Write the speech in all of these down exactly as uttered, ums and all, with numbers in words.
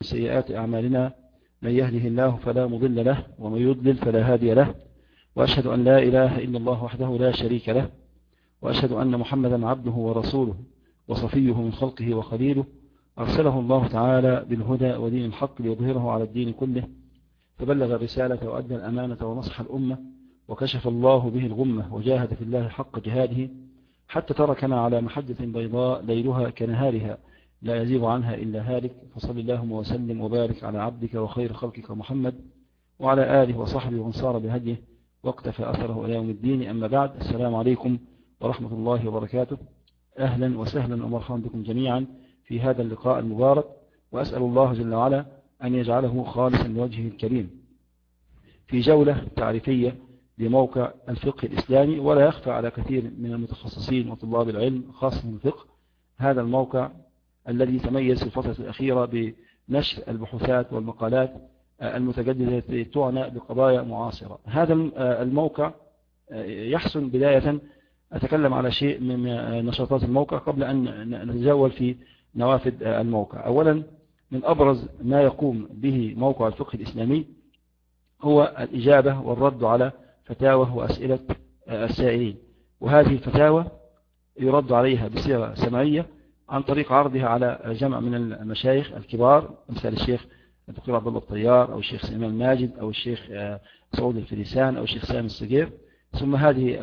سيئات أعمالنا من يهده الله فلا مضل له ومن يضلل فلا هادي له، وأشهد أن لا إله إلا الله وحده لا شريك له، وأشهد أن محمدا عبده ورسوله وصفيه من خلقه وخليله، أرسله الله تعالى بالهدى ودين الحق ليظهره على الدين كله، فبلغ الرسالة وأدى الأمانة ونصح الأمة وكشف الله به الغمة وجاهد في الله حق جهاده حتى تركنا على محجة بيضاء ليلها كنهارها لا يزيغ عنها إلا هالك. فصل اللهم وسلم وبارك على عبدك وخير خلقك محمد وعلى آله وصحبه وانصار بهديه واقتفى أثره إلى يوم الدين. أما بعد، السلام عليكم ورحمة الله وبركاته. أهلا وسهلا ومرحبا بكم جميعا في هذا اللقاء المبارك، وأسأل الله جل وعلا أن يجعله خالصا لوجهه الكريم في جولة تعريفية لموقع الفقه الإسلامي. ولا يخفى على كثير من المتخصصين وطلاب العلم خاصة الفقه هذا الموقع الذي تميز في الفترة الأخيرة بنشر البحوثات والمقالات المتجددة التي تعنى بقضايا معاصرة. هذا الموقع يحسن بداية أتكلم على شيء من نشاطات الموقع قبل أن نتجول في نوافذ الموقع. أولا، من أبرز ما يقوم به موقع الفقه الإسلامي هو الإجابة والرد على فتاوى وأسئلة السائلين، وهذه الفتاوى يرد عليها بصيغة سمعية عن طريق عرضها على جمع من المشايخ الكبار، مثل الشيخ الدكتور عبد الله الطيار أو الشيخ سليمان الماجد أو الشيخ سعود الفريسان أو الشيخ سامي السجير. ثم هذه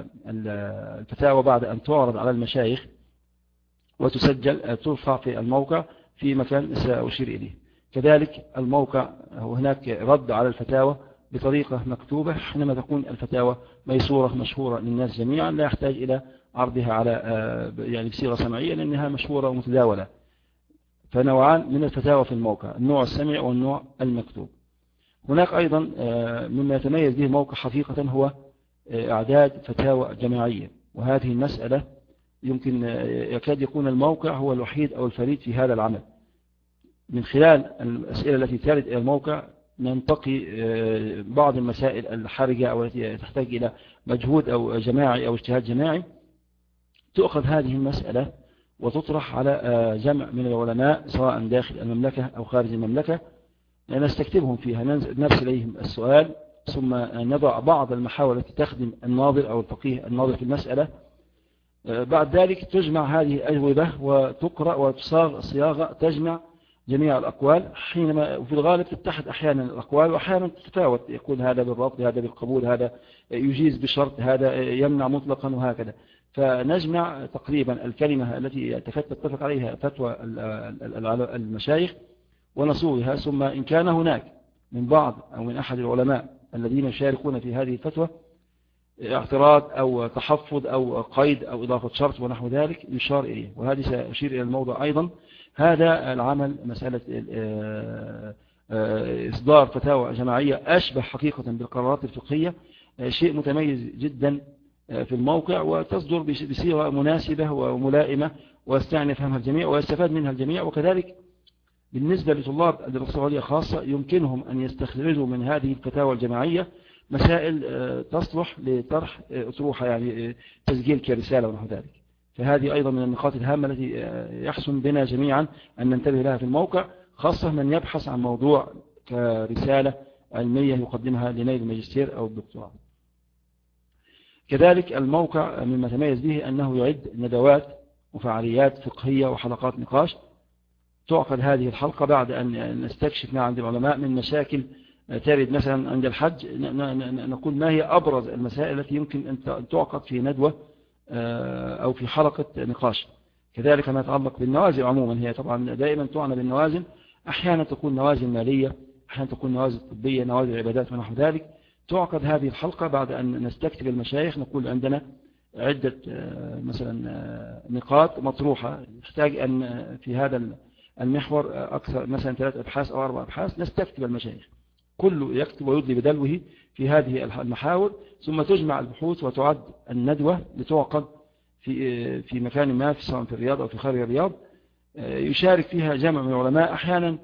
الفتاوى بعد أن تعرض على المشايخ وتسجل ترفع في الموقع في مكان سأشير إليه. كذلك الموقع هناك رد على الفتاوى بطريقة مكتوبة حينما تكون الفتاوى ميسورة مشهورة للناس جميعا، لا يحتاج إلى عرضها على يعني بصيغة سمعية لأنها مشهورة ومتداولة. فنوعان من الفتاوى في الموقع، النوع السمعي والنوع المكتوب. هناك أيضا مما يتميز به الموقع حقيقة هو إعداد فتاوى جماعية، وهذه المسألة يمكن يكاد يكون الموقع هو الوحيد أو الفريد في هذا العمل. من خلال الأسئلة التي ترد إلى الموقع ننتقي بعض المسائل الحرجة أو التي تحتاج إلى مجهود أو جماعي أو اجتهاد جماعي، تؤخذ هذه المسألة وتطرح على جمع من العلماء سواء داخل المملكة أو خارج المملكة، نستكتبهم فيها، نرسل إليهم السؤال ثم نضع بعض المحاور التي تخدم الناظر أو الفقيه الناظر في المسألة. بعد ذلك تجمع هذه الأجوبة وتقرأ وتصاغ صياغة تجمع جميع الأقوال، حينما وفي الغالب تتحد أحيانا الأقوال وأحيانا تتفاوت، يكون هذا بالرفض هذا بالقبول هذا يجيز بشرط هذا يمنع مطلقا وهكذا. فنجمع تقريبا الكلمة التي تتفق عليها فتوى المشايخ ونصوغها، ثم إن كان هناك من بعض أو من أحد العلماء الذين يشاركون في هذه الفتوى اعتراض أو تحفظ أو قيد أو إضافة شرط ونحو ذلك يشار إليه، وهذه سأشير إلى الموضوع أيضا. هذا العمل مسألة إصدار فتاوى جماعية أشبه حقيقة بالقرارات الفقهية، شيء متميز جدا في الموقع، وتصدر بصيغة مناسبة وملائمة ويستعني فهمها الجميع ويستفاد منها الجميع. وكذلك بالنسبة لطلاب الدراسات العليا خاصة يمكنهم أن يستخرجوا من هذه الفتاوى الجماعية مسائل تصلح لطرح أطروحة، يعني تسجيل كرسالة ونحو ذلك. فهذه أيضا من النقاط الهامة التي يحسن بنا جميعا أن ننتبه لها في الموقع، خاصة من يبحث عن موضوع كرسالة علمية يقدمها لنيل الماجستير أو الدكتوراه. كذلك الموقع مما تميز به أنه يعد ندوات وفعاليات فقهية وحلقات نقاش. تعقد هذه الحلقة بعد أن نستكشف ما عند العلماء من مشاكل ترد مثلا عند الحج، نقول ما هي أبرز المسائل التي يمكن أن تعقد في ندوة أو في حلقة نقاش. كذلك ما يتعلق بالنوازل عموما، هي طبعا دائما تعنى بالنوازل، أحيانا تكون نوازل مالية، أحيانا تكون نوازل طبية، نوازل عبادات ونحو ذلك. تعقد هذه الحلقة بعد أن نستكتب المشايخ، نقول عندنا عدة مثلا نقاط مطروحة تحتاج أن في هذا المحور أكثر مثلا ثلاث أبحاث أو أربع أبحاث، نستكتب المشايخ كله يكتب ويدلي بدلوه في هذه المحاور، ثم تجمع البحوث وتعد الندوة لتعقد في في مكان ما، في سواء في الرياض أو في خارج الرياض، يشارك فيها جمع من العلماء. أحيانا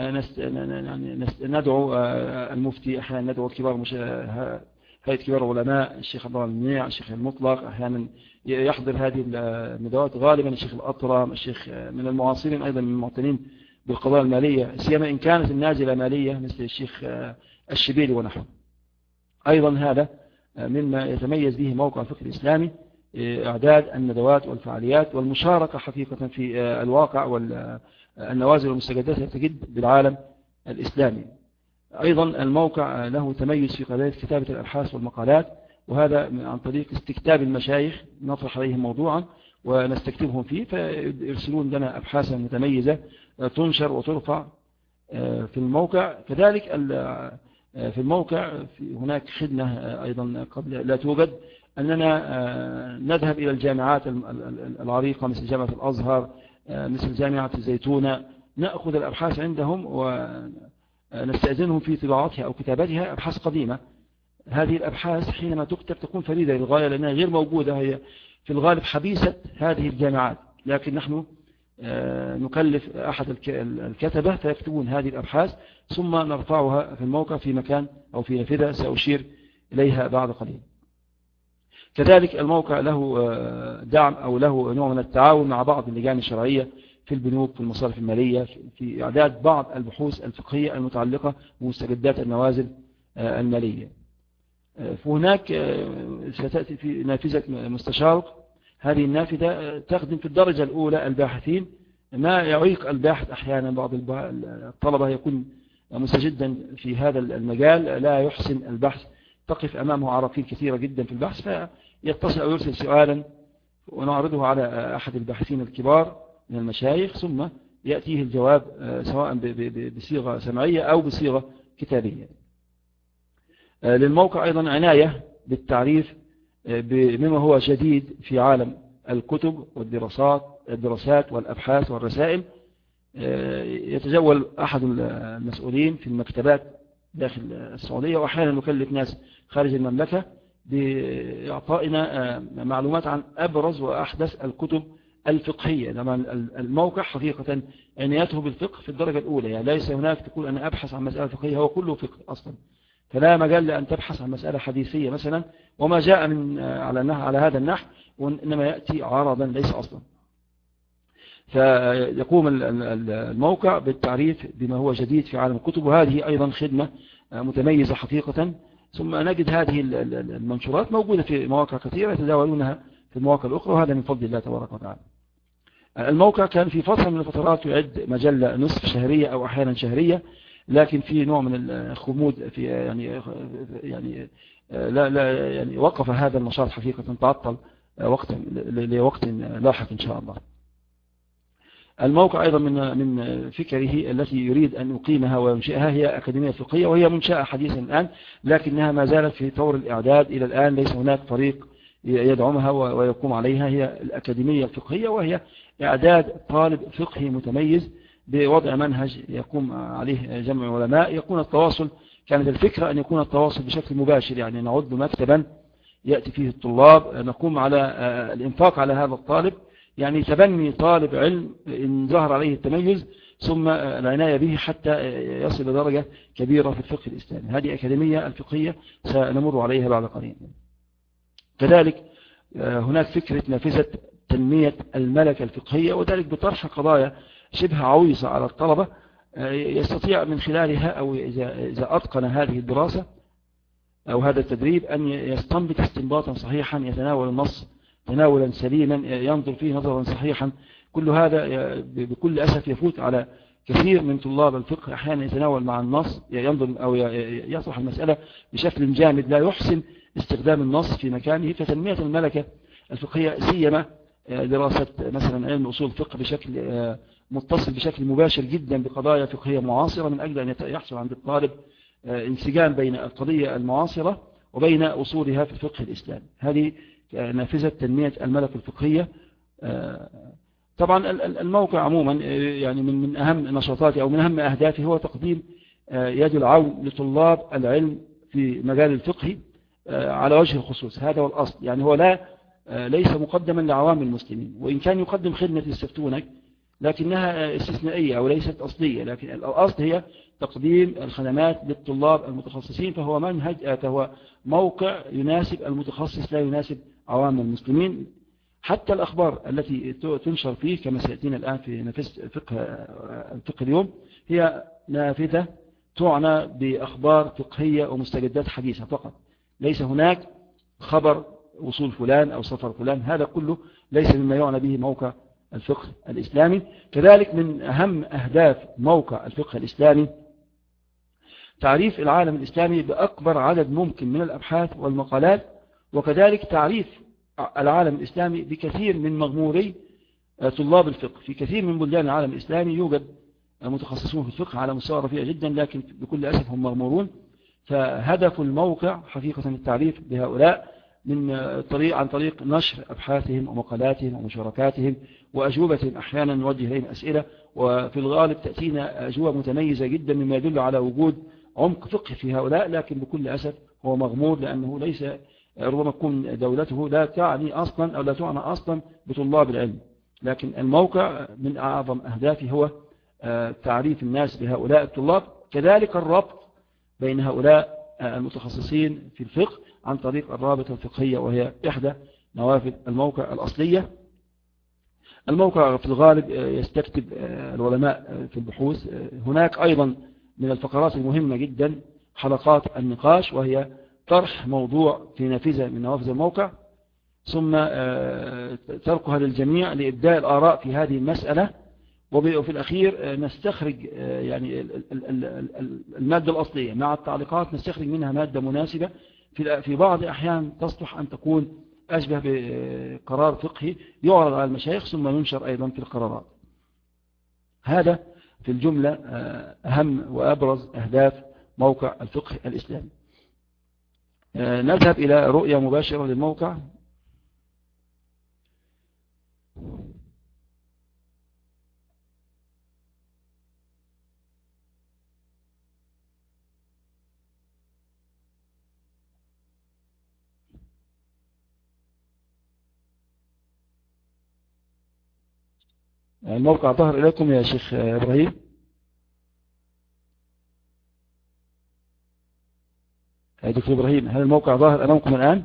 ندعو المفتي، أحيانا ندعو كبار هيئة كبار العلماء، الشيخ عبد الله المنيع، الشيخ المطلق، أحيانا يحضر هذه الندوات غالبا الشيخ الأطرم، الشيخ من المعاصرين أيضا من المعتنين بالقضايا المالية، سيما إن كانت النازلة مالية مثل الشيخ الشبيلي ونحوه. أيضا هذا مما يتميز به موقع الفقه الإسلامي، إعداد الندوات والفعاليات والمشاركة حقيقة في الواقع والنوازل والمستجدات التي تجد بالعالم الإسلامي. أيضا الموقع له تميز في قضايا كتابة الأبحاث والمقالات، وهذا عن طريق استكتاب المشايخ، نطرح عليهم موضوعا ونستكتبهم فيه فيرسلون لنا أبحاثا متميزة تنشر وترفع في الموقع. كذلك في الموقع في هناك خدمة أيضا قبل لا توجد، أننا نذهب إلى الجامعات العريقة مثل جامعة الأزهر، مثل جامعة الزيتونة، نأخذ الأبحاث عندهم ونستأذنهم في طباعتها أو كتابتها، أبحاث قديمة. هذه الأبحاث حينما تكتب تكون فريدة للغاية لأنها غير موجودة، هي في الغالب حبيسة هذه الجامعات، لكن نحن نكلف أحد الكتبة فيكتبون هذه الأبحاث ثم نرفعها في الموقع في مكان أو في نافذة سأشير إليها بعد قليل. كذلك الموقع له دعم أو له نوع من التعاون مع بعض اللجان الشرعية في البنوك، في المصارف المالية، في إعداد بعض البحوث الفقهية المتعلقة بمستجدات النوازل المالية. فهناك ستأتي في نافذة مستشارك، هذه النافذة تخدم في الدرجة الأولى الباحثين، ما يعيق الباحث أحيانا. بعض الطلبة يكون مستجدا في هذا المجال لا يحسن البحث، تقف أمامه عراقيل كثيرة جدا في البحث، فيتصل أو يرسل سؤالا ونعرضه على أحد الباحثين الكبار من المشايخ، ثم يأتيه الجواب سواء بصيغة سمعية أو بصيغة كتابية. للموقع أيضا عناية بالتعريف بما هو جديد في عالم الكتب والدراسات الدراسات والأبحاث والرسائل. يتجول أحد المسؤولين في المكتبات داخل السعودية، وأحيانا نكلف ناس خارج المملكة بإعطائنا معلومات عن أبرز وأحدث الكتب الفقهية. لما الموقع حقيقة عنايته بالفقه في الدرجة الأولى، يعني ليس هناك تقول أنا أبحث عن مسألة فقهية، هو كله فقه أصلا، فلا مجال لأن تبحث عن مسألة حديثية مثلا وما جاء من على على هذا النحو، وإنما يأتي عرضا ليس أصلا. فيقوم الموقع بالتعريف بما هو جديد في عالم الكتب، وهذه أيضا خدمة متميزة حقيقة. ثم نجد هذه المنشورات موجودة في مواقع كثيرة يتداولونها في المواقع الأخرى، وهذا من فضل الله تبارك وتعالى. الموقع كان في فترة من الفترات يعد مجلة نصف شهرية أو أحيانا شهرية، لكن في نوع من الخمود في يعني يعني لا لا يعني وقف هذا النشاط حقيقة، تعطل وقت لوقت لاحق إن شاء الله. الموقع أيضا من من فكره التي يريد أن يقيمها وينشئها هي أكاديمية فقهية، وهي منشأة حديثا الآن، لكنها ما زالت في طور الإعداد إلى الآن، ليس هناك فريق يدعمها ويقوم عليها. هي الأكاديمية الفقهية، وهي إعداد طالب فقهي متميز بوضع منهج يقوم عليه جمع علماء، يكون التواصل، كانت الفكرة أن يكون التواصل بشكل مباشر، يعني نعد مكتبا يأتي فيه الطلاب، نقوم على الإنفاق على هذا الطالب، يعني تبني طالب علم إن ظهر عليه التميز ثم العناية به حتى يصل لدرجة كبيرة في الفقه الإسلامي. هذه أكاديمية الفقهية سنمر عليها بعد قليل. كذلك هناك فكرة نافذة تنمية الملكة الفقهية، وذلك بطرح قضايا شبه عويصة على الطلبة يستطيع من خلالها أو إذا أتقن هذه الدراسة أو هذا التدريب أن يستنبط استنباطا صحيحا، يتناول النص تناولا سليما، ينظر فيه نظرا صحيحا. كل هذا بكل أسف يفوت على كثير من طلاب الفقه، أحيانا يتناول مع النص ينظر أو يطرح المسألة بشكل جامد، لا يحسن استخدام النص في مكانه. فتنمية الملكة الفقهية سيما دراسة مثلا علم أصول الفقه بشكل متصل بشكل مباشر جدا بقضايا فقهية معاصرة، من أجل أن يحصل عند الطالب انسجام بين القضية المعاصرة وبين أصولها في الفقه الإسلامي. هذه نافذة تنمية الملكة الفقهية. طبعا الموقع عموما يعني من من أهم نشاطاته أو من أهم أهدافه هو تقديم يد العون لطلاب العلم في مجال الفقه على وجه الخصوص. هذا هو الأصل، يعني هو لا ليس مقدما لعوام المسلمين، وإن كان يقدم خدمة يستفتونك لكنها استثنائية أو ليست أصلية، لكن الأصل هي تقديم الخدمات للطلاب المتخصصين. فهو منهج فهو موقع يناسب المتخصص لا يناسب عوام المسلمين. حتى الأخبار التي تنشر فيه كما سيأتينا الآن في نفس فقه الفقه اليوم هي نافذة تعنى بأخبار فقهية ومستجدات حديثة فقط. ليس هناك خبر وصول فلان أو سفر فلان، هذا كله ليس مما يعنى به موقع الفقه الإسلامي. كذلك من أهم أهداف موقع الفقه الإسلامي تعريف العالم الإسلامي بأكبر عدد ممكن من الأبحاث والمقالات، وكذلك تعريف العالم الإسلامي بكثير من مغموري طلاب الفقه. في كثير من بلدان العالم الإسلامي يوجد متخصصون في الفقه على مستوى رفيع جدا، لكن بكل أسف هم مغمورون. فهدف الموقع حقيقة التعريف بهؤلاء من طريق عن طريق نشر أبحاثهم ومقالاتهم ومشاركاتهم وأجوبتهم. أحيانا نوجه إليهم أسئلة، وفي الغالب تأتينا أجوبة متميزة جدا مما يدل على وجود عمق فقه في هؤلاء، لكن بكل أسف هو مغمور، لأنه ليس ربما تكون دولته لا تعني أصلا أو لا تعنى أصلا بطلاب العلم. لكن الموقع من أعظم أهدافه هو تعريف الناس بهؤلاء الطلاب، كذلك الربط بين هؤلاء المتخصصين في الفقه عن طريق الرابطة الفقهية، وهي إحدى نوافذ الموقع الأصلية. الموقع في الغالب يستكتب العلماء في البحوث. هناك أيضا من الفقرات المهمة جدا حلقات النقاش، وهي طرح موضوع في نافذة من نوافذ الموقع ثم تركها للجميع لإبداء الآراء في هذه المسألة، وفي الأخير نستخرج يعني المادة الأصلية مع التعليقات، نستخرج منها مادة مناسبة في بعض الأحيان تصلح أن تكون أشبه بقرار فقهي يعرض على المشايخ ثم ينشر أيضا في القرارات. هذا في الجملة أهم وأبرز أهداف موقع الفقه الإسلامي. نذهب إلى رؤية مباشرة للموقع. الموقع ظهر إليكم يا شيخ إبراهيم؟ يا دكتور إبراهيم، هل الموقع ظاهر أمامكم الآن؟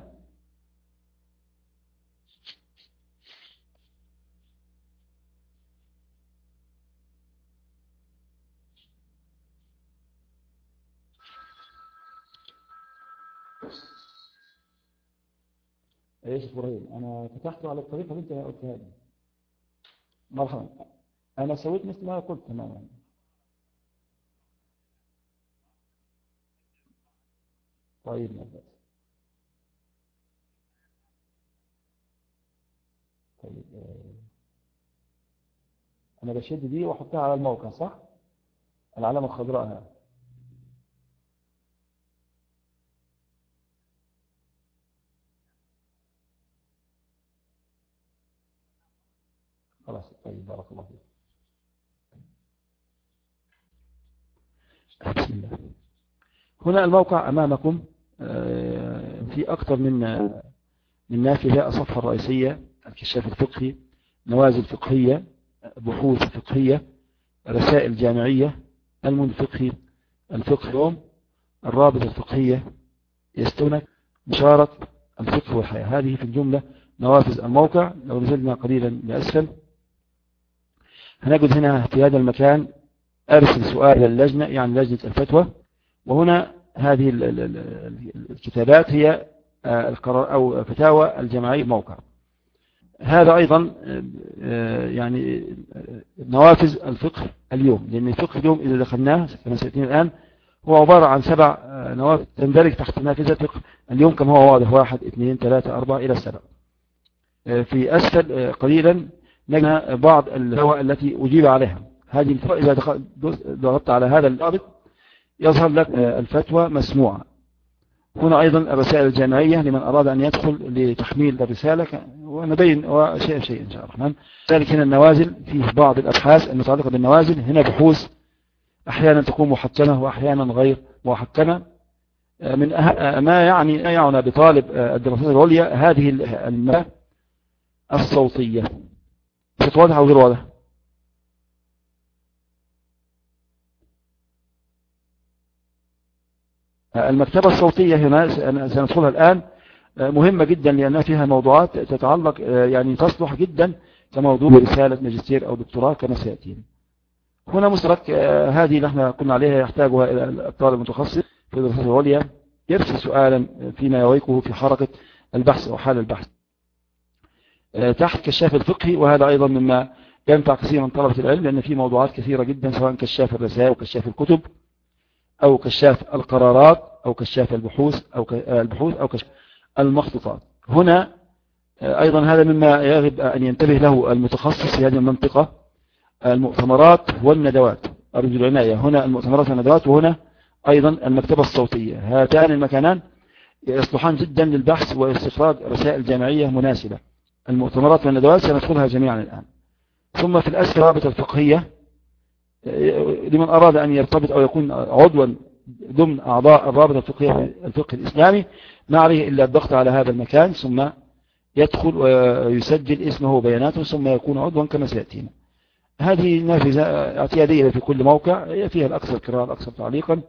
يا شيخ إبراهيم، أنا فتحته على الطريقة اللي أنت قلتها لي. مرحبا، أنا سويت مثل ما قلت تماما. طيب ممتاز. طيب أنا بشد دي وأحطها على الموقع صح؟ العلامة الخضراء هذه. خلاص طيب، بارك الله فيك. بسم الله. هنا الموقع أمامكم في أكثر من من نافذة: الصفحة الرئيسية، الكشاف الفقهي، نوازل فقهية، بحوث فقهية، رسائل جامعية، المنتدى الفقهي، الفقه اليوم، الرابطة الفقهية، يستونك، مشارك الفقه والحياة. هذه في الجملة نوافذ الموقع. لو نزلنا قليلا لأسفل هنجد هنا في هذا المكان أرسل سؤال للجنة، يعني لجنة الفتوى. وهنا هذه الكتابات هي القرار أو فتاوى الجماعية الموقع. هذا أيضا يعني نوافذ الفقه اليوم، لأن الفقه اليوم إذا دخلناه كما سيأتينا الآن هو عبارة عن سبع نوافذ تندرج تحت نافذة فقه اليوم كما هو واضح: واحد اثنين ثلاثة أربعة إلى السبع. في أسفل قليلا نجد بعض الفتاوى التي أجيب عليها. هذه الفتوى إذا ضغطت على هذا الرابط يظهر لك الفتوى مسموعة. هنا أيضا الرسائل الجامعية لمن أراد أن يدخل لتحميل الرسالة، ونبين شيء شيء إن شاء الله الرحمن. ذلك هنا النوازل، فيه بعض الأبحاث المتعلقة بالنوازل. هنا بحوث أحيانا تكون محكمة وأحيانا غير محكمة. من ما يعني يعنى بطالب الدراسات العليا هذه المادة الصوتية. واضح أو غير واضح؟ المكتبة الصوتية هنا سندخلها الآن. مهمة جدا لأنها فيها موضوعات تتعلق يعني تصلح جدا كموضوع رسالة ماجستير أو دكتوراه كما سيأتينا. هنا مشترك هذه اللي احنا قلنا عليها يحتاجها الطالب المتخصص في الدراسات العليا يرسل سؤالا فيما يويكه في حركة البحث أو حال البحث تحت كشاف الفقهي، وهذا أيضا مما ينفع كثيرا من طلبة العلم لأن في موضوعات كثيرة جدا سواء كشاف الرسائل أو كشاف الكتب أو كشاف القرارات أو كشاف البحوث أو البحوث أو كشاف المخطوطات. هنا أيضا هذا مما يجب أن ينتبه له المتخصص في هذه المنطقة، المؤتمرات والندوات. أرجو العناية هنا المؤتمرات والندوات، وهنا أيضا المكتبة الصوتية. هاتان المكانان يصلحان جدا للبحث واستخراج رسائل جامعية مناسبة. المؤتمرات والندوات سندخلها جميعا الآن. ثم في الأسفل الرابطة الفقهية لمن أراد أن يرتبط أو يكون عضوا ضمن أعضاء الرابطة الفقهية الفقه الإسلامي، ما عليه إلا الضغط على هذا المكان ثم يدخل ويسجل اسمه وبياناته ثم يكون عضوا كما سيأتينا. هذه نافذة اعتيادية في كل موقع، هي فيها الأكثر قراءة الأكثر تعليقا،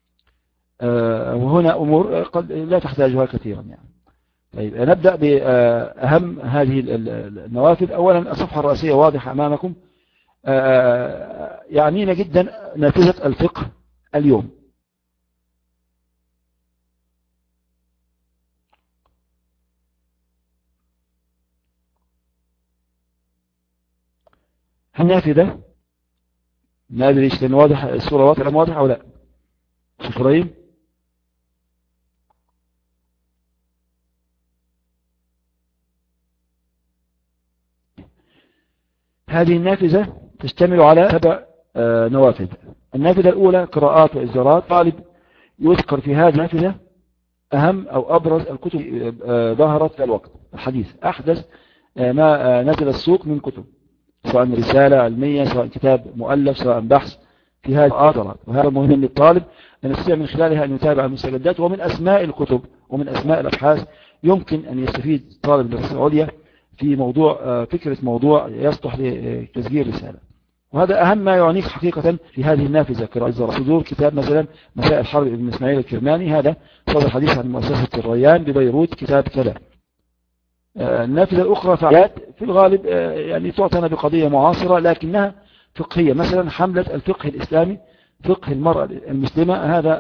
وهنا أمور قد لا تحتاجها كثيرا يعني. طيب نبدأ بأهم هذه النوافذ. أولا الصفحة الرئيسية واضحة أمامكم، يعنينا جدا نافذة الفقه اليوم. النافذة ما أدري إيش لأن واضح الصورة واضحة واضحة أو لا. شيخ إبراهيم هذه النافذة تشتمل على سبع نوافذ. النافذة الأولى قراءات وإصدارات. طالب يذكر في هذه النافذة أهم أو أبرز الكتب ظهرت في الوقت الحديث، أحدث ما نزل السوق من كتب، سواء رسالة علمية سواء كتاب مؤلف سواء بحث في هذه الآثارات. وهذا مهم للطالب أن يستطيع من خلالها أن يتابع المستجدات. ومن أسماء الكتب ومن أسماء الأبحاث يمكن أن يستفيد طالب الدراسات العليا في موضوع فكرة موضوع يصلح لتسجيل رسالة. وهذا أهم ما يعنيك حقيقة في هذه النافذة. قراءة صدور كتاب مثلا مسائل الحرب ابن إسماعيل الكرماني، هذا صدر حديث عن مؤسسة الريان ببيروت كتاب كذا. النافذة الأخرى فعاليات في الغالب يعني تعتنى بقضية معاصرة لكنها فقهية، مثلا حملة الفقه الإسلامي فقه المرأة المسلمة، هذا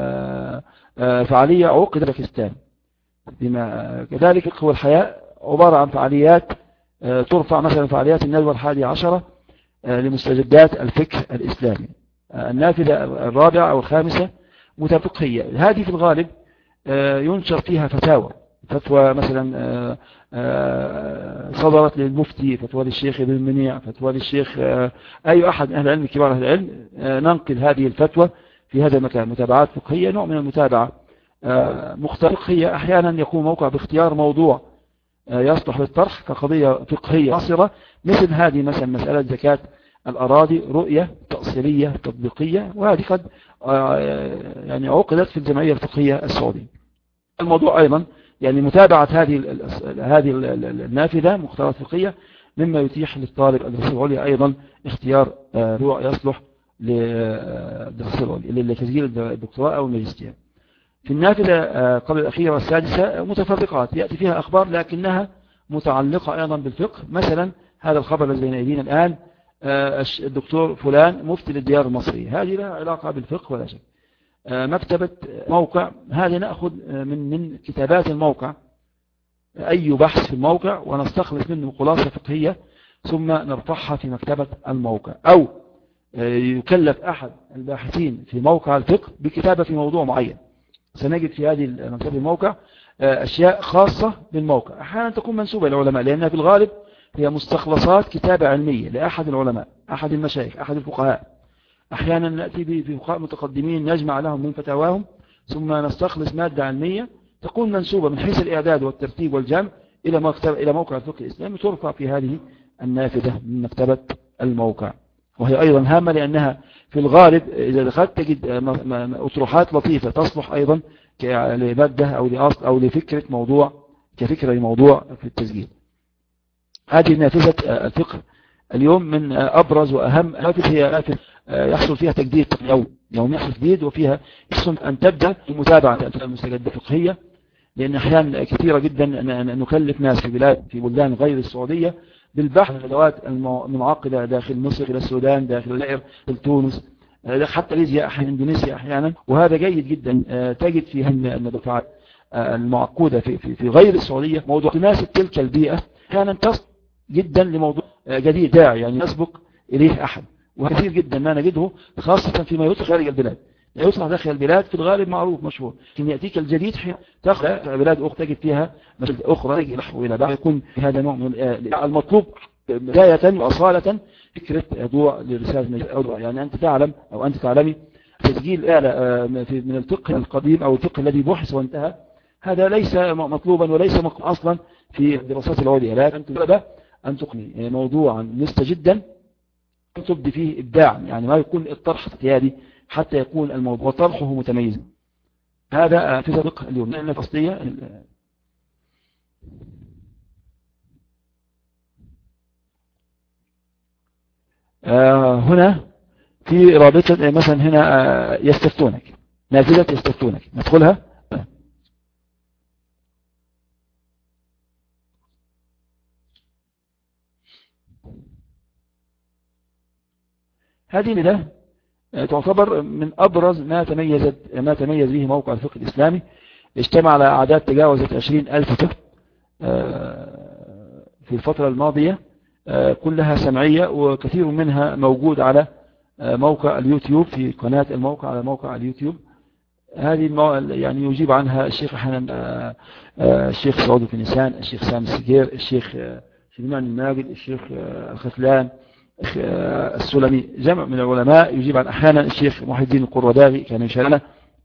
فعالية عقد في باكستان. بما كذلك فقه والحياة عبارة عن فعاليات ترفع، مثلا فعاليات الندوة الحادية عشرة لمستجدات الفكر الإسلامي. النافذة الرابعة أو الخامسة متفقهية، هذه في الغالب ينشر فيها فتاوى، فتوى مثلا صدرت للمفتي، فتوى للشيخ ابن منيع، فتوى للشيخ أي أحد أهل العلم كبار أهل العلم، ننقل هذه الفتوى في هذا المكان. متابعات فقهية، نوع من المتابعة مختلفة فقهية. أحيانا يكون موقع باختيار موضوع يصلح للطرح كقضية فقهية قاصرة، مثل هذه مثلا مسألة زكاة الأراضي، رؤية تأصيلية تطبيقية، وهذه قد يعني عقدت في الجمعية الفقهية السعودية. الموضوع أيضا يعني متابعة هذه هذه النافذة مختارات فقهية مما يتيح للطالب الدراسات العليا أيضا اختيار نوع يصلح للدراسات العليا لتسجيل الدكتوراه أو الماجستير. في النافذة قبل الأخيرة السادسة متفرقات يأتي فيها أخبار لكنها متعلقة أيضا بالفقه. مثلا هذا الخبر الذي بين أيدينا الآن، الدكتور فلان مفتي للديار المصرية، هذه لها علاقة بالفقه ولا شيء. مكتبة موقع، هذه نأخذ من من كتابات الموقع أي بحث في الموقع ونستخلص منه خلاصة فقهية ثم نرفعها في مكتبة الموقع. أو يكلف أحد الباحثين في موقع الفقه بكتابة في موضوع معين، سنجد في هذه مكتبة الموقع أشياء خاصة بالموقع، أحيانا تكون منسوبة للعلماء لأنها في الغالب هي مستخلصات كتابة علمية لأحد العلماء، أحد المشايخ، أحد الفقهاء. أحيانا نأتي بفقهاء متقدمين نجمع لهم من فتاواهم ثم نستخلص مادة علمية تكون منسوبة من حيث الإعداد والترتيب والجمع إلى مكتب إلى موقع الفقه الإسلامي، ترفع في هذه النافذة من مكتبة الموقع. وهي أيضا هامة لأنها في الغالب إذا دخلت تجد أطروحات لطيفة تصلح أيضا لمادة أو لأصل أو لفكرة موضوع كفكرة لموضوع في التسجيل. هذه نافذة الفقه اليوم من أبرز وأهم نافذ، هي نافذ يحصل فيها تجديد يوم يوم يحصل جديد، وفيها يحصل أن تبدأ متابعة المستجدات الفقهية لأن أحيانا كثيرة جدا نكلف ناس في بلاد في بلدان غير السعودية بالبحث عن الأدوات المعقدة داخل مصر، إلى السودان، داخل الجزائر، داخل تونس، حتى ليبيا أحيانا، إندونيسيا أحيانا. وهذا جيد جدا. تجد فيها أن الدفعات المعقودة في, في, في غير السعودية موضوع تناسب تلك البيئة كانت تصل جدا لموضوع جديد داعي يعني يسبق إليه أحد. وكثير جدا ما نجده خاصة فيما يطلق خارج البلاد. يطلق داخل البلاد في الغالب معروف مشهور، لكن يأتيك الجديد حين تخلق بلاد أخرى تجد فيها مشكلة أخرى تجي نحو إلى بعض. يكون هذا نوع من المطلوب بداية وأصالة فكرة ضوء لرسالة أو يعني أنت تعلم أو أنت تعلمي تسجيل آلة من الفقه القديم أو الفقه الذي بحث وانتهى، هذا ليس مطلوبا وليس مقام أصلا في الدراسات العليا، لكن تجب أن تقني موضوعا مستجدا تبدي فيه إبداع، يعني ما يكون الطرح اختياري حتى يكون الموضوع طرحه متميز. هذا في فقه اليوم الفصلية. هنا في رابطة مثلا هنا يستفتونك، نافذة يستفتونك ندخلها. هذه ده تعتبر من أبرز ما تميزت ما تميز به موقع الفقه الإسلامي. اجتمع على أعداد تجاوزت عشرين ألف فقه في الفترة الماضية، كلها سمعية، وكثير منها موجود على موقع اليوتيوب في قناة الموقع على موقع اليوتيوب. هذه يعني يجيب عنها الشيخ أحيانا الشيخ سعود الفنسان، الشيخ سامي السجير، الشيخ سليمان الماجد، الشيخ الختلان، السلمي، جمع من العلماء. يجيب عن أحيانا الشيخ محي الدين القروداغي كان يشاركنا.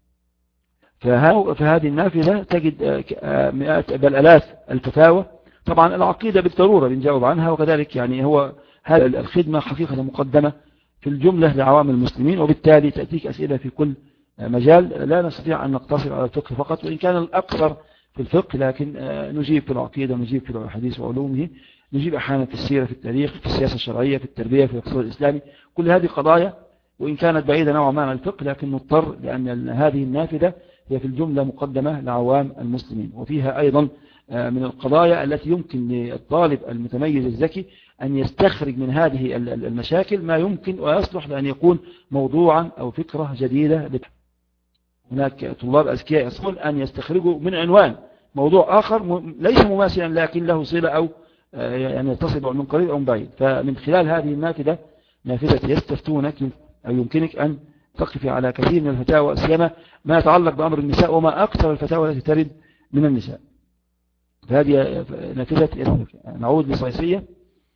فهذه النافذة تجد مئات بل آلاف الفتاوى. طبعا العقيدة بالضرورة بنجاوب عنها، وكذلك يعني هو هذه الخدمة حقيقة مقدمة في الجملة لعوام المسلمين، وبالتالي تأتيك أسئلة في كل مجال. لا نستطيع أن نقتصر على الفقه فقط، وإن كان الأكثر في الفقه، لكن نجيب في العقيدة، نجيب في الحديث وعلومه، نجيب أحيانا في السيرة، في التاريخ، في السياسة الشرعية، في التربية، في الاقتصاد الإسلامي. كل هذه قضايا وإن كانت بعيدة نوعا ما عن الفقه، لكن مضطر لأن هذه النافذة هي في الجملة مقدمة لعوام المسلمين. وفيها أيضا من القضايا التي يمكن للطالب المتميز الذكي أن يستخرج من هذه المشاكل ما يمكن ويصلح لأن يكون موضوعا أو فكرة جديدة. هناك طلاب أذكياء يصلحون أن يستخرجوا من عنوان موضوع آخر ليس مماثلا لكن له صلة أو يعني يتصل من قريب أو من بعيد. فمن خلال هذه النافذة، نافذة يستفتونك، أو يمكنك أن تقف على كثير من الفتاوى، سيما ما يتعلق بأمر النساء، وما أكثر الفتاوى التي ترد من النساء. فهذه نافذة يستفتونك. نعود للصيصية.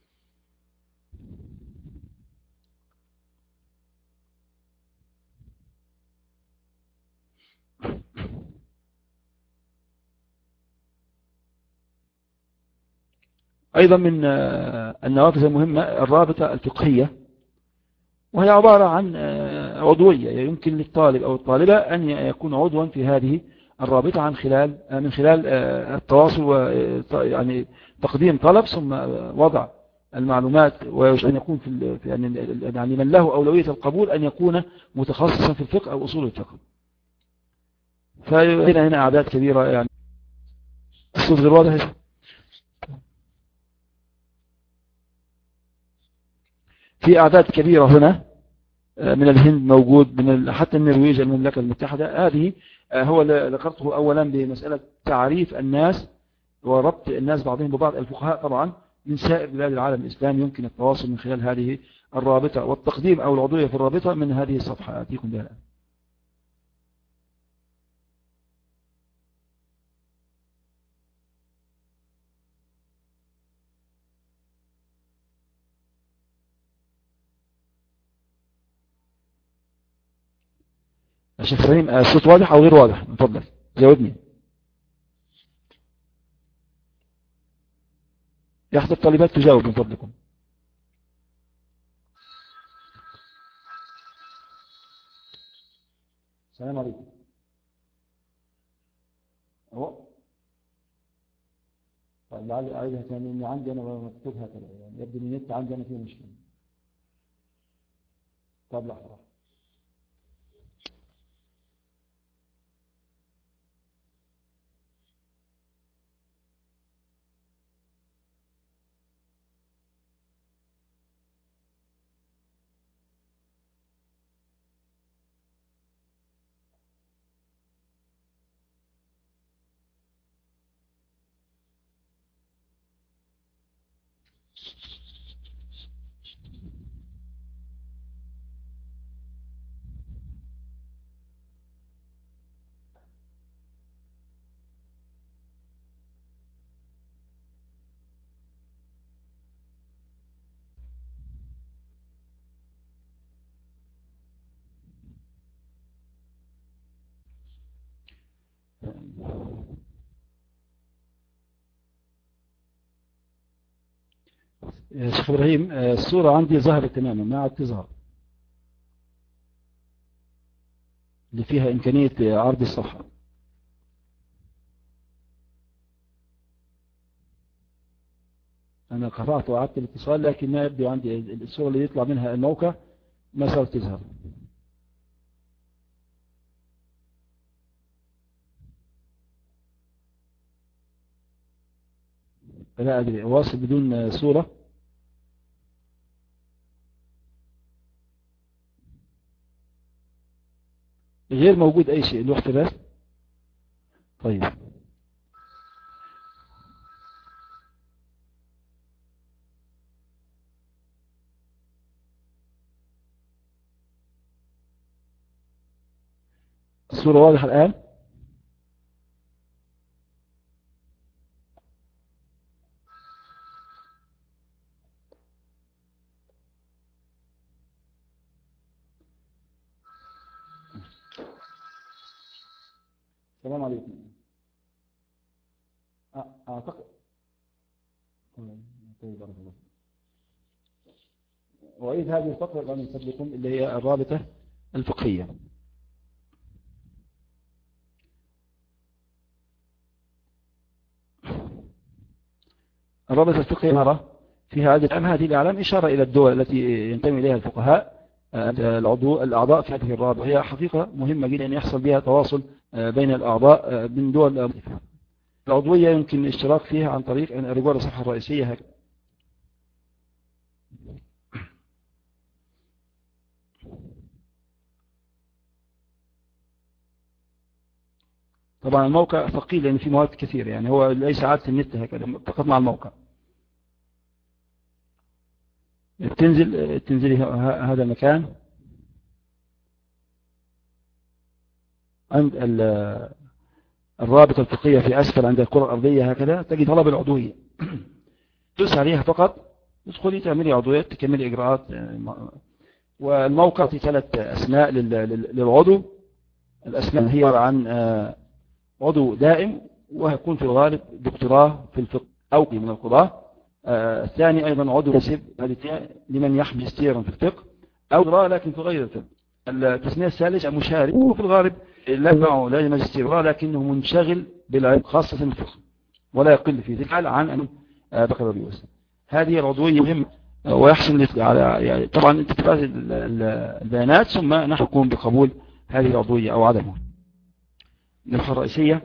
أيضا من النوافذ المهمة الرابطة الفقهية، وهي عبارة عن عضوية. يمكن للطالب أو الطالبة أن يكون عضوا في هذه الرابطة عن خلال من خلال التواصل ويعني تقديم طلب ثم وضع المعلومات. ويجب أن يكون في يعني من له أولوية القبول أن يكون متخصصا في الفقه أو أصول الفقه. فهنا هنا أعداد كبيرة. يعني الصوت غير واضح. في أعداد كبيرة هنا من الهند موجود، من حتى النرويج، المملكة المتحدة. هذه هو ذكرته أولا بمسألة تعريف الناس وربط الناس بعضهم ببعض. الفقهاء طبعا من سائر بلاد العالم الإسلامي يمكن التواصل من خلال هذه الرابطة، والتقديم أو العضوية في الرابطة من هذه الصفحة أتيكم بها الآن. الشيخ إبراهيم، الصوت واضح أو غير واضح؟ تفضل جاوبني. يحضر الطالبات تجاوب من فضلكم. السلام عليكم. أهو طيب لعلي أعيدها ثاني، إني عندي أنا مكتوبها كده، يعني يبدو إن النت عندي أنا فيه مشكلة. طب لحظة. يا شيخ إبراهيم، الصورة عندي ظهرت تماما، ما عاد تظهر، اللي فيها إمكانية عرض الصفحة. أنا قطعت وعدت الاتصال، لكن ما يبدو عندي الصورة اللي يطلع منها الموقع ما صارت تظهر. لا أدري، واصل بدون صورة. غير موجود أي شيء، لوحة الرسم. طيب، الصورة واضحة الآن. السلام عليكم. أعتقد طيب، بارك الله. وأعيد هذه الفقرة الآن من فضلكم، اللي هي الرابطة الفقهية. الرابطة الفقهية نرى فيها عدة أعلام. هذه الأعلام إشارة إلى الدول التي ينتمي إليها الفقهاء العضو الأعضاء في هذه الرابطة. هي حقيقة مهمة جدا أن يحصل بها تواصل بين الأعضاء من دول العضوية. يمكن الاشتراك فيها عن طريق الرجوع للصفحة الرئيسية هكذا. طبعا الموقع ثقيل لأن في مواد كثيرة، يعني هو ليس عادة النت هكذا، فقط مع الموقع. تنزل تنزلي هذا المكان عند الرابطة الفقهية في أسفل عند الكرة الأرضية هكذا، تجد طلب العضوية. تدوس عليها فقط، تدخلي تعملي عضوية، تكملي إجراءات. والموقع في ثلاث أسماء للعضو. الأسماء هي عن عضو دائم، وهيكون في الغالب دكتوراه في الفقه أو من القضاء. الثاني أيضا عضو كسب، هذه لمن يحمل ماجستيرا في الفقه أو دكتوراه لكن في غير الفقه. التسمية الثالثة مشارك، وفي الغالب لا معه لا ماجستير لكنه منشغل بالعلم خاصة الفقه، ولا يقل في ذلك عن أن بكالوريوس. هذه العضوية مهمة، ويحسن على يعني طبعا انت تبعث البيانات ثم نحكم بقبول هذه العضوية أو عدمها. النفحة الرئيسية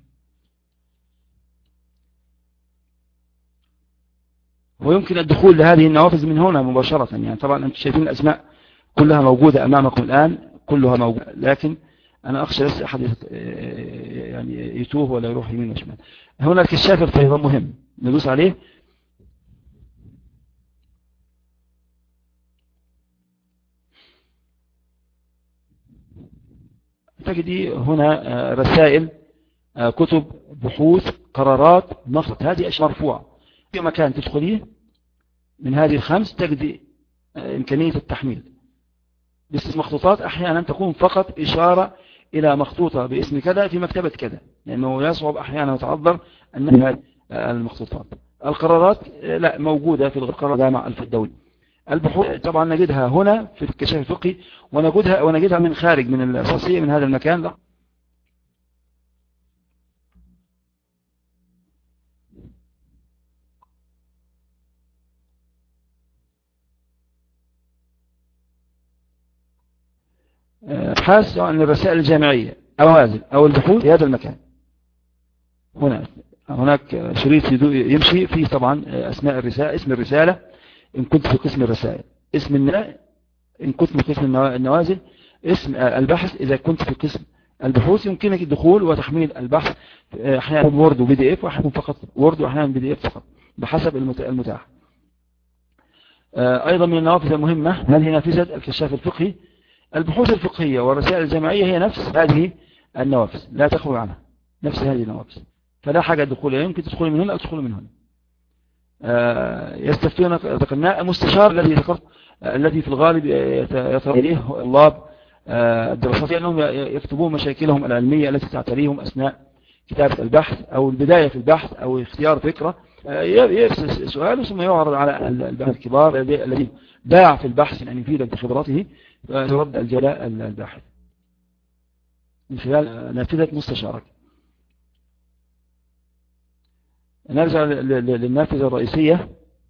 ويمكن الدخول لهذه النوافذ من هنا مباشرة. يعني طبعا أنتم شايفين الأسماء كلها موجودة أمامكم الآن، كلها موجودة، لكن أنا أخشى بس أحد يعني يتوه ولا يروح يمين وشمال. هنا الكشاف الفيضان مهم، ندوس عليه. تجدي هنا رسائل، كتب، بحوث، قرارات، نقط. هذه أشياء مرفوعة في مكان تدخليه من هذه الخمس تجدي إمكانية التحميل. بس مخطوطات أحيانا تكون فقط إشارة إلى مخطوطة باسم كذا في مكتبة كذا، لأنه يصعب أحيانا وتعذر أن هذه المخطوطات. القرارات لا موجودة في القرار جامع ألف الدولي. البحوث طبعا نجدها هنا في الكشاف الفقهي، ونجدها ونجدها من خارج من الأساسية من هذا المكان. لا أبحاث عن الرسائل الجامعية أو هذه أو البحوث في هذا المكان. هنا هناك شريط يمشي فيه طبعا أسماء الرسالة، اسم الرسالة إن كنت في قسم الرسائل، اسم النوازل إن كنت في قسم النوازل، اسم البحث إذا كنت في قسم البحوث. يمكنك الدخول وتحميل البحث أحيانا وورد وبي دي اف، وأحيانا فقط وورد وأحيانا بي دي اف فقط بحسب المتاح. أيضا من النوافذ المهمة هذه نافذة الكشاف الفقهي. البحوث الفقهية والرسائل الجامعية هي نفس هذه النوافذ، لا تخرج عنها، نفس هذه النوافذ، فلا حاجة دخولها، يمكن تدخل من هنا أو تدخل من هنا. يستفتون ذكرنا مستشار الذي ذكرت الذي في الغالب يترى إليه طلاب الدراسات أنهم يكتبون مشاكلهم العلمية التي تعتريهم أثناء كتابة البحث أو البداية في البحث أو اختيار فكرة، يرسل سؤال ثم يعرض على الباحث الكبار الذي باع في البحث أن يفيد بخبرته فترد الجلاء الباحث من خلال نافذة مستشارك. نرجع للنافذة الرئيسية.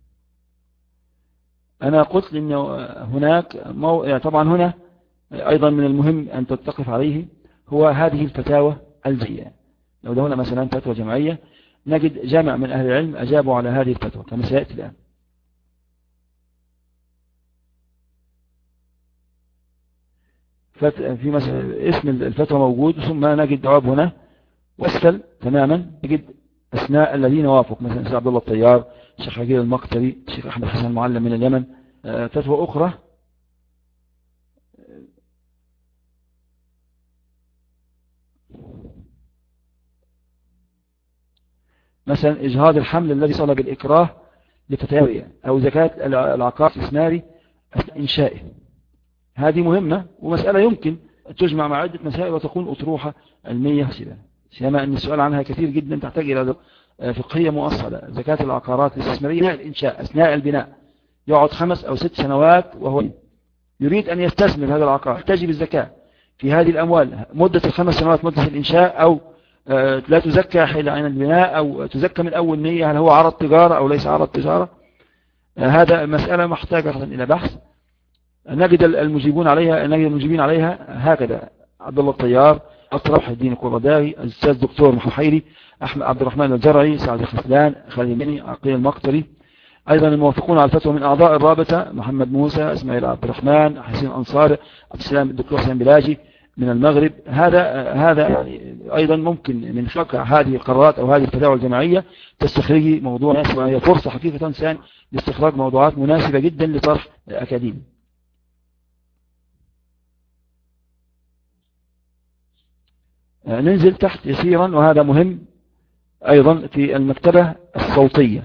أنا قلت إن هناك مو... يعني طبعا هنا أيضا من المهم أن تتقف عليه هو هذه الفتاوى الجمعية. لو دهنا مثلا فتوى جمعية نجد جامع من أهل العلم أجابوا على هذه الفتوى كما سيأتي الآن. في مثلا اسم الفتوى موجود ثم نجد جواب هنا وأسفل تماما نجد أثناء الذين وافق مثلا الشيخ عبد الله الطيار، الشيخ عقيل المقتري، الشيخ أحمد حسن المعلم من اليمن. فتوى أخرى مثلا إجهاض الحمل الذي صل بالإكراه لفتاوى أو زكاة العقار الاستثماري إنشائه. هذه مهمة ومسألة يمكن تجمع مع عدة مسائل وتكون أطروحة علمية حسنة، سيما أن السؤال عنها كثير جدا تحتاج إلى فقهية مؤصلة. زكاة العقارات الاستثمارية أثناء الإنشاء أثناء البناء يقعد خمس أو ست سنوات وهو يريد أن يستثمر هذا العقار، تجب الزكاة في هذه الأموال مدة الخمس سنوات مدة الإنشاء، أو لا تزكى حين عين البناء، أو تزكى من أول نية، هل هو عرض تجارة أو ليس عرض تجارة. هذا مسألة محتاجة إلى بحث. نجد المجيبون عليها نجد المجيبين عليها هكذا: عبد الله الطيار، أطرح الدين القرداوي، الأستاذ الدكتور محمد حيري، أحمد عبد الرحمن الجرعي، سعد الخفلان، خالد بني، عقيل المقتري. أيضا الموافقون على الفتوى من أعضاء الرابطة: محمد موسى، إسماعيل عبد الرحمن، حسين أنصار، عبد السلام الدكتور حسين بلاجي من المغرب. هذا هذا يعني أيضا ممكن من فقع هذه القرارات أو هذه الفتاوى الجماعية تستخرجي موضوع مناسب، وهي فرصة حقيقة ثانية لاستخراج موضوعات مناسبة جدا لطرح أكاديمي. ننزل تحت يسيرا وهذا مهم أيضا في المكتبة الصوتية.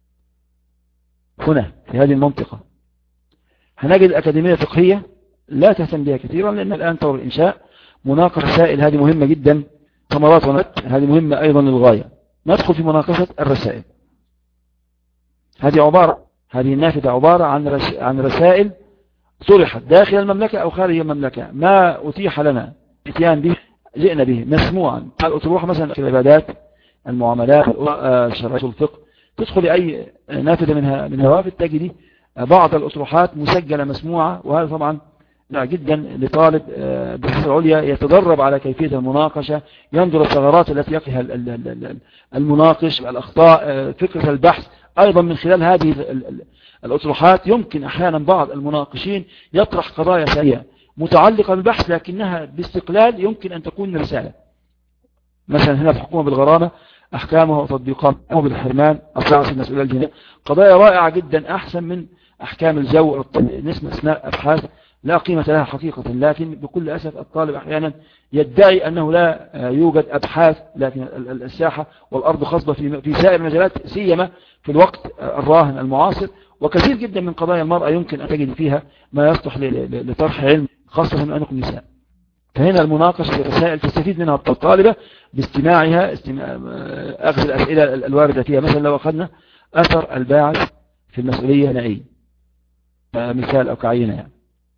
هنا في هذه المنطقة هنجد أكاديمية فقهية لا تهتم بها كثيرا لأن الآن طور الإنشاء، مناقشة رسائل هذه مهمة جدا، ثمرات ونت هذه مهمة أيضا للغاية. ندخل في مناقشة الرسائل. هذه عبارة هذه النافذة عبارة عن رس... عن رسائل طرحت داخل المملكة أو خارج المملكة، ما أتيح لنا اتيان به جئنا به مسموعا. الأطروحة مثلا في العبادات، المعاملات، شرائع الفقه، تدخل أي نافذة منها من نوافذ تجد بعض الأطروحات مسجلة مسموعة، وهذا طبعا جدا لطالب بالدراسات العليا يتدرب على كيفية المناقشة، ينظر الثغرات التي يقيها المناقش، الأخطاء، فكرة البحث. أيضا من خلال هذه الأطروحات يمكن أحيانا بعض المناقشين يطرح قضايا سريعة متعلقة بالبحث لكنها باستقلال يمكن أن تكون رسالة. مثلا هنا في الحكومة بالغرامة، أحكامها وتطبيقاتها بالحرمان، أصلاح المسؤولية الجنائية، قضايا رائعة جدا أحسن من أحكام الجو. نسمع أثناء أبحاث لا قيمة لها حقيقة، لكن بكل أسف الطالب أحيانا يدعي أنه لا يوجد أبحاث، لكن الساحة والأرض خصبة في سائر المجالات، سيما في الوقت الراهن المعاصر. وكثير جدا من قضايا المرأة يمكن أن تجد فيها ما يصلح لطرح علم، خاصة من أنكم نساء. فهنا المناقشة الرسائل تستفيد منها الطالبة باستماعها، استماع أخذ الأسئلة الواردة فيها. مثلا لو أخذنا أثر الباعث في المسؤولية الجنائية مثال أو كعينة يعني.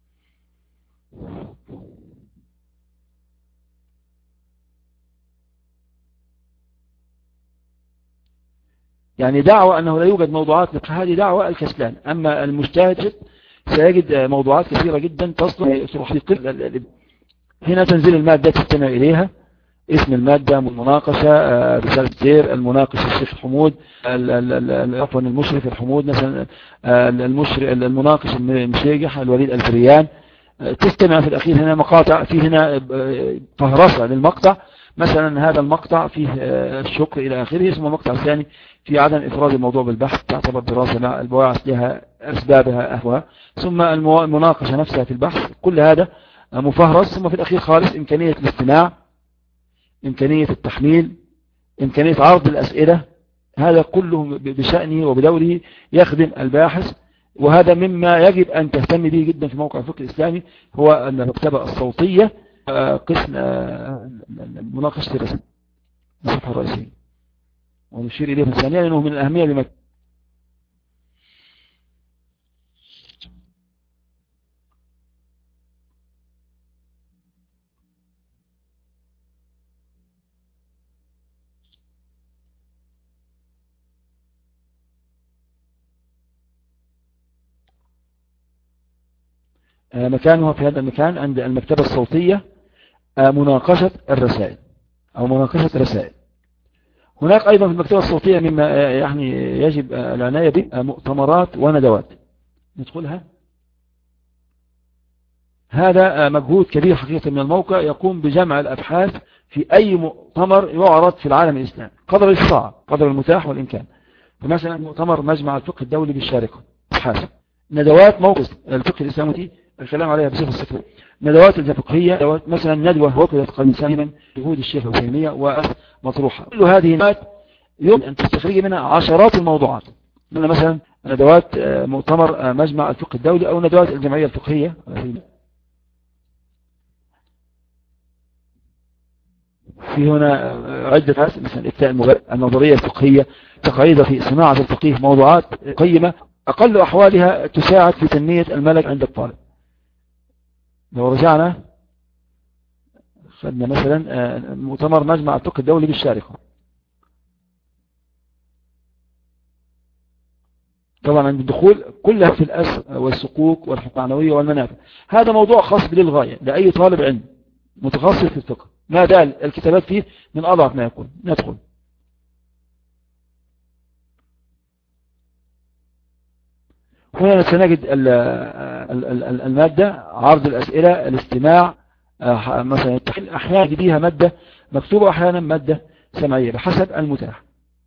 يعني دعوة أنه لا يوجد موضوعات، هذه دعوة الكسلان. أما المجتهد سيجد موضوعات كثيرة جدا تصلح. هنا تنزل المادة تستمع إليها، اسم المادة، المناقشة، رسالة سير، المناقش الشيخ الحمود، عفوا المشرف الحمود مثلا، المشرف المناقش المشيجح الوليد الفريان. تستمع في الأخير هنا مقاطع، في هنا فهرسة للمقطع مثلا هذا المقطع فيه الشكر إلى آخره، ثم المقطع الثاني في عدم إفراد الموضوع بالبحث، تعتبر دراسة مع البواعث لها أسبابها أهواها، ثم المناقشة نفسها في البحث. كل هذا مفهرس. ثم في الأخير خالص إمكانية الاستماع، إمكانية التحميل، إمكانية عرض الأسئلة. هذا كله بشأنه وبدوره يخدم الباحث، وهذا مما يجب أن تهتم به جدا في موقع الفقه الإسلامي، هو أن المكتبة الصوتية قسم مناقشة الرسائل الصفحة الرئيسية، ونشير إليه ثانيا لأنه من الأهمية لما مكانها في هذا المكان عند المكتبة الصوتية مناقشة الرسائل أو مناقشة الرسائل. هناك أيضا في المكتبة الصوتية مما يعني يجب العناية به مؤتمرات وندوات ندخلها. هذا مجهود كبير حقيقة من الموقع، يقوم بجمع الأبحاث في أي مؤتمر يعرض في العالم الإسلامي قدر الاستطاعة، قدر المتاح والإمكان. فمثلا مؤتمر مجمع الفقه الدولي بالشارقة أبحاث، ندوات موقف الفقه الإسلامي الكلام عليها بصفة الصفر، ندوات الفقهية، ندوات مثلا ندوة وقفت قديما جهود الشيخ التيمية ومطروحة. كل هذه الندوات يمكن أن تستخرج منها عشرات الموضوعات، مثلا ندوات مؤتمر مجمع الفقه الدولي أو ندوات الجمعية الفقهية. في هنا عدة مثلا إفتاء المبادئ، النظرية الفقهية، تقعيد في صناعة الفقيه، موضوعات قيمة أقل أحوالها تساعد في تنمية الملك عند الطالب. لو رجعنا خدنا مثلا مؤتمر مجمع الفقه الدولي بالشارقة، طبعا عند الدخول كلها في الأسر والسقوق والحقوق المعنوية والمنافع. هذا موضوع خاص للغاية لأي طالب علم متخصص في الفقه، ما دال الكتابات فيه من أضعف ما يكون. ندخل هنا سنجد المادة عرض الأسئلة، الاستماع، مثلا التحليل، أحيانا بيها مادة مكتوبة أحيانا مادة سمعية بحسب المتاح.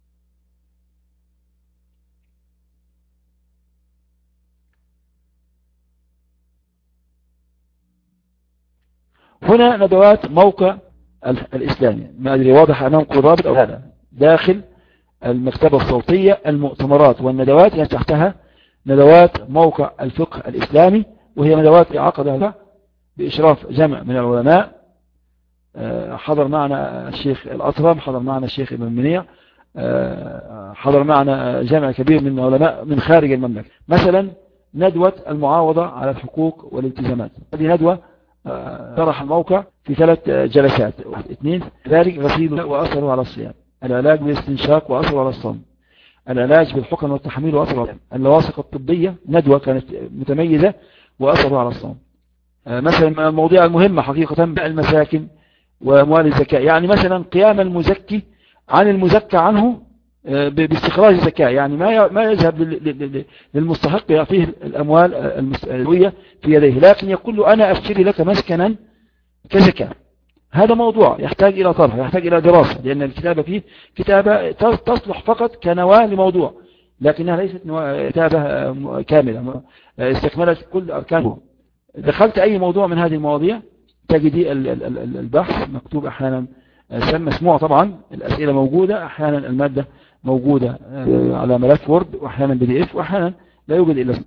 هنا ندوات موقع الإسلامي، ما أدري واضح أمامكم الرابط أو هذا داخل المكتبة الصوتية، المؤتمرات والندوات يعني تحتها ندوات موقع الفقه الإسلامي، وهي ندوات عقدها بإشراف جمع من العلماء. حضر معنا الشيخ الأطرم، حضر معنا الشيخ ابن منيع، حضر معنا جمع كبير من العلماء من خارج المملكة. مثلا ندوة المعاوضة على الحقوق والالتزامات، هذه ندوة طرح الموقع في ثلاث جلسات. اثنين ذلك غسيل وأثره على الصيام، العلاج بالاستنشاق وأثره على الصوم، العلاج بالحقن والتحميل وأثره على اللواصق الطبية، ندوة كانت متميزة وأثره على الصوم. مثلا المواضيع المهمة حقيقة المساكن وأموال الزكاة، يعني مثلا قيام المزكي عن المزكى عنه باستخراج الزكاة، يعني ما ما يذهب للمستحق يعطيه الأموال المسؤولية في يديه، لكن يقول له أنا أشتري لك مسكنا كزكاة. هذا موضوع يحتاج إلى طرح، يحتاج إلى دراسة، لأن الكتابة فيه كتابة تصلح فقط كنواة لموضوع، لكنها ليست كتابة كاملة استكملت كل أركانه. دخلت أي موضوع من هذه المواضيع تجدي البحث مكتوب، أحيانا مسموع، طبعا الأسئلة موجودة، أحيانا المادة موجودة على ملف وورد، وأحيانا بي دي اف، وأحيانا لا يوجد إلا.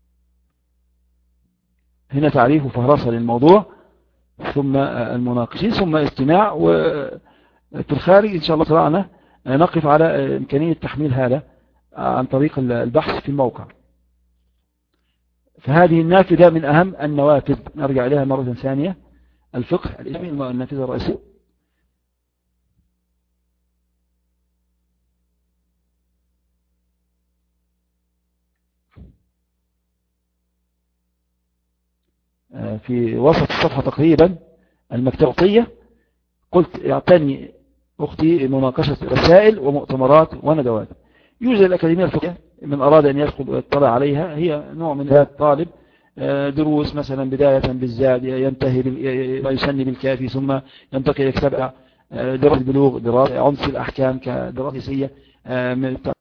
هنا تعريف وفهرسة للموضوع، ثم المناقشين، ثم استماع. وفي الخارج إن شاء الله طلعنا نقف على إمكانية تحميل هذا عن طريق البحث في الموقع. فهذه النافذة من أهم النوافذ، نرجع إليها مرة ثانية. الفقه الإسلامي النافذة الرئيسية. في وسط الصفحة تقريبا المكتبية قلت يعطيني أختي مناقشة رسائل ومؤتمرات وندوات. يوجد الأكاديمية الفقهية، من أراد أن يدخل ويطلع عليها، هي نوع من هذا الطالب، دروس مثلا بداية بالزاد، ينتهي يسني بالكافي، ثم ينتقل إلى كتاب دراسة البلوغ، دراسة عنصر الأحكام كدراسة سياسية،